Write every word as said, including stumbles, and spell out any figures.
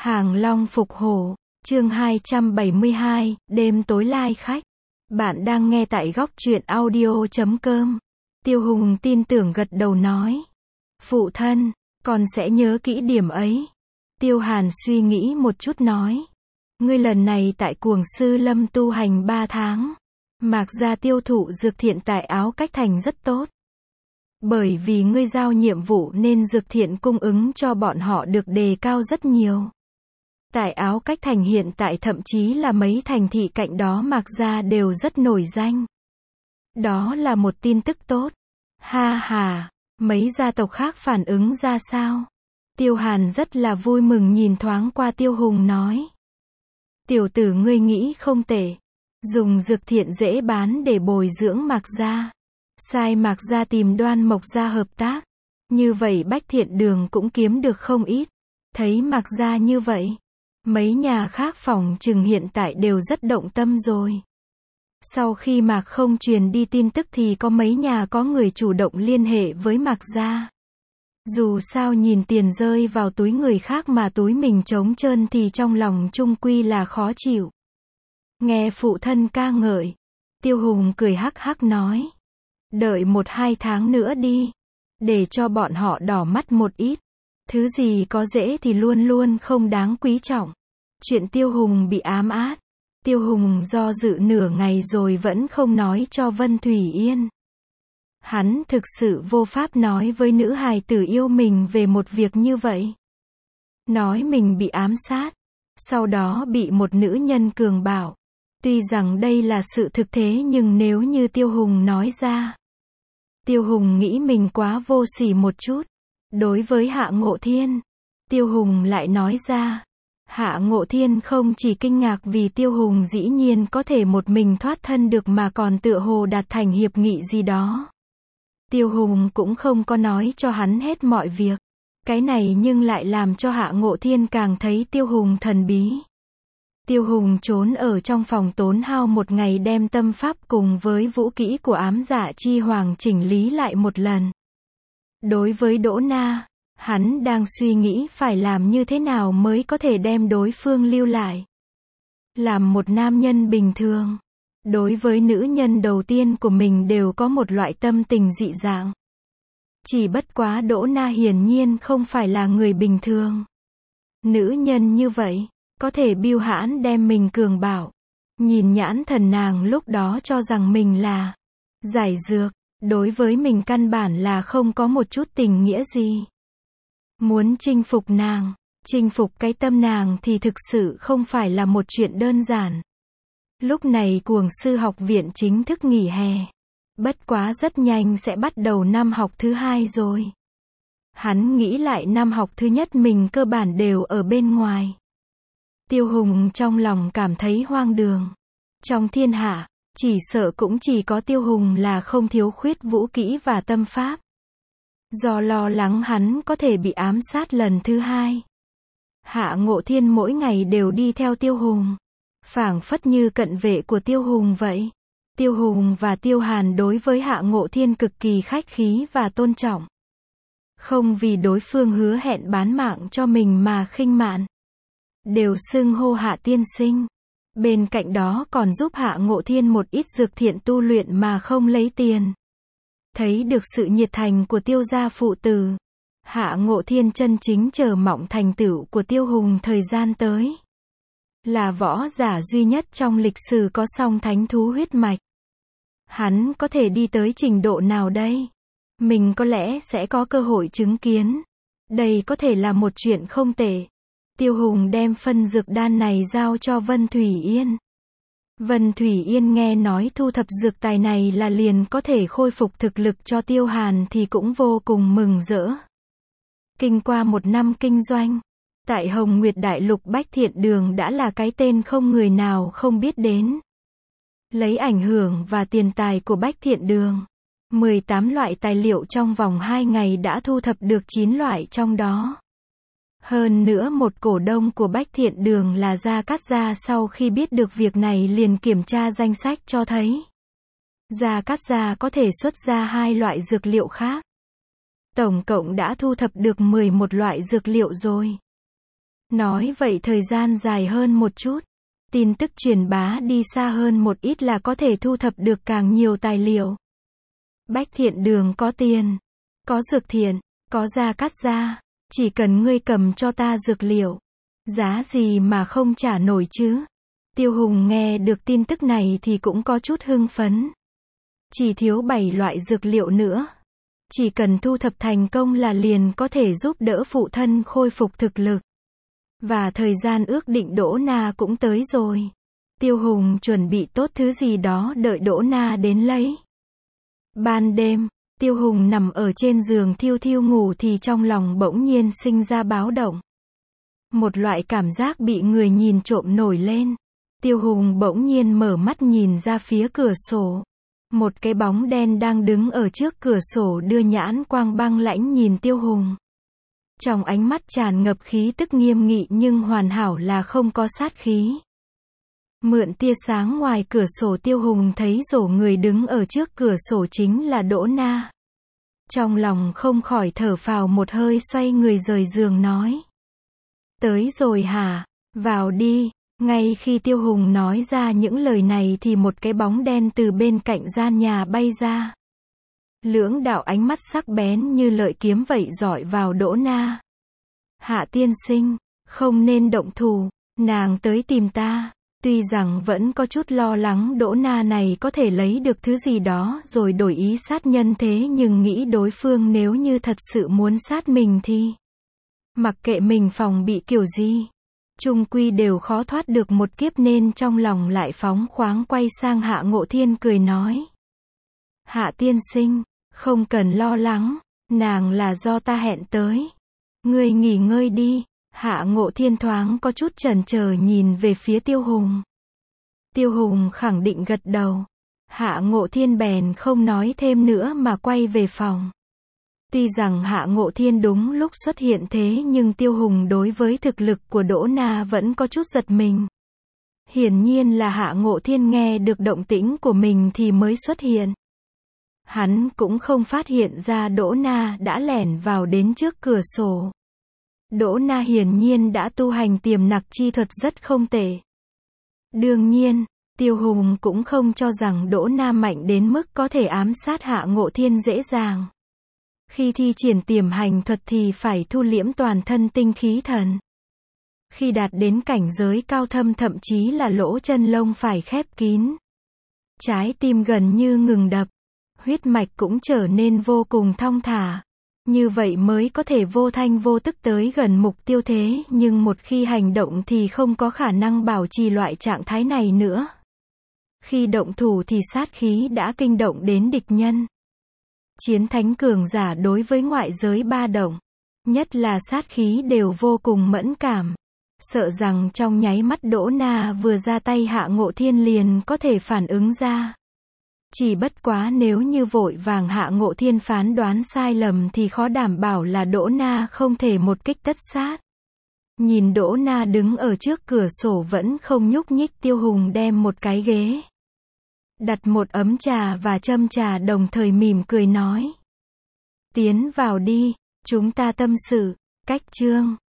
Hàng Long phục hổ, chương hai trăm bảy mươi hai, đêm tối lai khách. Bạn đang nghe tại góc truyện audio chấm com. Tiêu Hùng tin tưởng gật đầu nói. Phụ thân, con sẽ nhớ kỹ điểm ấy. Tiêu Hàn suy nghĩ một chút nói. Ngươi lần này tại Cuồng Sư Lâm tu hành ba tháng. Mạc gia tiêu thụ dược thiện tại Áo Cách Thành rất tốt. Bởi vì ngươi giao nhiệm vụ nên dược thiện cung ứng cho bọn họ được đề cao rất nhiều. Tại Áo Cách Thành hiện tại thậm chí là mấy thành thị cạnh đó Mạc gia đều rất nổi danh. Đó là một tin tức tốt. Ha ha, mấy gia tộc khác phản ứng ra sao? Tiêu Hàn rất là vui mừng nhìn thoáng qua Tiêu Hùng nói. Tiểu tử ngươi nghĩ không tệ. Dùng dược thiện dễ bán để bồi dưỡng Mạc gia. Sai Mạc gia tìm Đoan Mộc gia hợp tác. Như vậy Bách Thiện Đường cũng kiếm được không ít. Thấy Mạc gia như vậy. Mấy nhà khác phòng chừng hiện tại đều rất động tâm rồi. Sau khi Mạc không truyền đi tin tức thì có mấy nhà có người chủ động liên hệ với Mạc gia. Dù sao nhìn tiền rơi vào túi người khác mà túi mình trống trơn thì trong lòng chung quy là khó chịu. Nghe phụ thân ca ngợi. Tiêu Hùng cười hắc hắc nói. Đợi một hai tháng nữa đi. Để cho bọn họ đỏ mắt một ít. Thứ gì có dễ thì luôn luôn không đáng quý trọng. Chuyện Tiêu Hùng bị ám át. Tiêu Hùng do dự nửa ngày rồi vẫn không nói cho Vân Thủy Yên. Hắn thực sự vô pháp nói với nữ hài tử yêu mình về một việc như vậy. Nói mình bị ám sát. Sau đó bị một nữ nhân cường bạo. Tuy rằng đây là sự thực thế nhưng nếu như Tiêu Hùng nói ra. Tiêu Hùng nghĩ mình quá vô sỉ một chút. Đối với Hạ Ngộ Thiên. Tiêu Hùng lại nói ra. Hạ Ngộ Thiên không chỉ kinh ngạc vì Tiêu Hùng dĩ nhiên có thể một mình thoát thân được mà còn tựa hồ đạt thành hiệp nghị gì đó. Tiêu Hùng cũng không có nói cho hắn hết mọi việc. Cái này nhưng lại làm cho Hạ Ngộ Thiên càng thấy Tiêu Hùng thần bí. Tiêu Hùng trốn ở trong phòng tốn hao một ngày đem tâm pháp cùng với vũ kỹ của ám dạ chi hoàng chỉnh lý lại một lần. Đối với Đỗ Na, hắn đang suy nghĩ phải làm như thế nào mới có thể đem đối phương lưu lại. Làm một nam nhân bình thường, đối với nữ nhân đầu tiên của mình đều có một loại tâm tình dị dạng. Chỉ bất quá Đỗ Na hiển nhiên không phải là người bình thường. Nữ nhân như vậy, có thể bưu hãn đem mình cường bạo. Nhìn nhãn thần nàng lúc đó cho rằng mình là giải dược, đối với mình căn bản là không có một chút tình nghĩa gì. Muốn chinh phục nàng, chinh phục cái tâm nàng thì thực sự không phải là một chuyện đơn giản. Lúc này Cuồng Sư học viện chính thức nghỉ hè. Bất quá rất nhanh sẽ bắt đầu năm học thứ hai rồi. Hắn nghĩ lại năm học thứ nhất mình cơ bản đều ở bên ngoài. Tiêu Hùng trong lòng cảm thấy hoang đường. Trong thiên hạ, chỉ sợ cũng chỉ có Tiêu Hùng là không thiếu khuyết vũ kỹ và tâm pháp. Do lo lắng hắn có thể bị ám sát lần thứ hai. Hạ Ngộ Thiên mỗi ngày đều đi theo Tiêu Hùng. Phảng phất như cận vệ của Tiêu Hùng vậy. Tiêu Hùng và Tiêu Hàn đối với Hạ Ngộ Thiên cực kỳ khách khí và tôn trọng. Không vì đối phương hứa hẹn bán mạng cho mình mà khinh mạn. Đều xưng hô Hạ tiên sinh. Bên cạnh đó còn giúp Hạ Ngộ Thiên một ít dược thiện tu luyện mà không lấy tiền. Thấy được sự nhiệt thành của Tiêu gia phụ tử. Hạ Ngộ Thiên chân chính chờ mong thành tựu của Tiêu Hùng thời gian tới. Là võ giả duy nhất trong lịch sử có song thánh thú huyết mạch. Hắn có thể đi tới trình độ nào đây? Mình có lẽ sẽ có cơ hội chứng kiến. Đây có thể là một chuyện không tệ. Tiêu Hùng đem phân dược đan này giao cho Vân Thủy Yên. Vân Thủy Yên nghe nói thu thập dược tài này là liền có thể khôi phục thực lực cho Tiêu Hàn thì cũng vô cùng mừng rỡ. Kinh qua một năm kinh doanh, tại Hồng Nguyệt Đại Lục Bách Thiện Đường đã là cái tên không người nào không biết đến. Lấy ảnh hưởng và tiền tài của Bách Thiện Đường, mười tám loại tài liệu trong vòng hai ngày đã thu thập được chín loại trong đó. Hơn nữa một cổ đông của Bách Thiện Đường là Gia Cát Gia sau khi biết được việc này liền kiểm tra danh sách cho thấy. Gia Cát Gia có thể xuất ra hai loại dược liệu khác. Tổng cộng đã thu thập được mười một loại dược liệu rồi. Nói vậy thời gian dài hơn một chút. Tin tức truyền bá đi xa hơn một ít là có thể thu thập được càng nhiều tài liệu. Bách Thiện Đường có tiền, có dược thiện, có gia cát gia, chỉ cần ngươi cầm cho ta dược liệu, giá gì mà không trả nổi chứ. Tiêu Hùng nghe được tin tức này thì cũng có chút hưng phấn. Chỉ thiếu bảy loại dược liệu nữa. Chỉ cần thu thập thành công là liền có thể giúp đỡ phụ thân khôi phục thực lực. Và thời gian ước định Đỗ Na cũng tới rồi. Tiêu Hùng chuẩn bị tốt thứ gì đó đợi Đỗ Na đến lấy. Ban đêm, Tiêu Hùng nằm ở trên giường thiêu thiêu ngủ thì trong lòng bỗng nhiên sinh ra báo động. Một loại cảm giác bị người nhìn trộm nổi lên. Tiêu Hùng bỗng nhiên mở mắt nhìn ra phía cửa sổ. Một cái bóng đen đang đứng ở trước cửa sổ đưa nhãn quang băng lãnh nhìn Tiêu Hùng. Trong ánh mắt tràn ngập khí tức nghiêm nghị nhưng hoàn hảo là không có sát khí. Mượn tia sáng ngoài cửa sổ Tiêu Hùng thấy rổ người đứng ở trước cửa sổ chính là Đỗ Na. Trong lòng không khỏi thở phào một hơi xoay người rời giường nói. Tới rồi hả? Vào đi. Ngay khi Tiêu Hùng nói ra những lời này thì một cái bóng đen từ bên cạnh gian nhà bay ra. Lưỡng đạo ánh mắt sắc bén như lợi kiếm vậy dọi vào Đỗ Na. Hạ tiên sinh, không nên động thủ, nàng tới tìm ta. Tuy rằng vẫn có chút lo lắng Đỗ Na này có thể lấy được thứ gì đó rồi đổi ý sát nhân thế nhưng nghĩ đối phương nếu như thật sự muốn sát mình thì mặc kệ mình phòng bị kiểu gì, chung quy đều khó thoát được một kiếp nên trong lòng lại phóng khoáng quay sang Hạ Ngộ Thiên cười nói. Hạ tiên sinh, không cần lo lắng, nàng là do ta hẹn tới. Ngươi nghỉ ngơi đi. Hạ Ngộ Thiên thoáng có chút chần chờ nhìn về phía Tiêu Hùng. Tiêu Hùng khẳng định gật đầu. Hạ Ngộ Thiên bèn không nói thêm nữa mà quay về phòng. Tuy rằng Hạ Ngộ Thiên đúng lúc xuất hiện thế nhưng Tiêu Hùng đối với thực lực của Đỗ Na vẫn có chút giật mình. Hiển nhiên là Hạ Ngộ Thiên nghe được động tĩnh của mình thì mới xuất hiện. Hắn cũng không phát hiện ra Đỗ Na đã lẻn vào đến trước cửa sổ. Đỗ Na hiển nhiên đã tu hành tiềm nặc chi thuật rất không tệ. Đương nhiên, Tiêu Hùng cũng không cho rằng Đỗ Na mạnh đến mức có thể ám sát Hạ Ngộ Thiên dễ dàng. Khi thi triển tiềm hành thuật thì phải thu liễm toàn thân tinh khí thần. Khi đạt đến cảnh giới cao thâm thậm chí là lỗ chân lông phải khép kín. Trái tim gần như ngừng đập. Huyết mạch cũng trở nên vô cùng thong thả. Như vậy mới có thể vô thanh vô tức tới gần mục tiêu thế nhưng một khi hành động thì không có khả năng bảo trì loại trạng thái này nữa. Khi động thủ thì sát khí đã kinh động đến địch nhân. Chiến thánh cường giả đối với ngoại giới ba động, nhất là sát khí đều vô cùng mẫn cảm. Sợ rằng trong nháy mắt Đỗ Na vừa ra tay Hạ Ngộ Thiên liền có thể phản ứng ra. Chỉ bất quá nếu như vội vàng Hạ Ngộ Thiên phán đoán sai lầm thì khó đảm bảo là Đỗ Na không thể một kích tất sát. Nhìn Đỗ Na đứng ở trước cửa sổ vẫn không nhúc nhích Tiêu Hùng đem một cái ghế. Đặt một ấm trà và châm trà đồng thời mỉm cười nói. Tiến vào đi, chúng ta tâm sự, cách chương.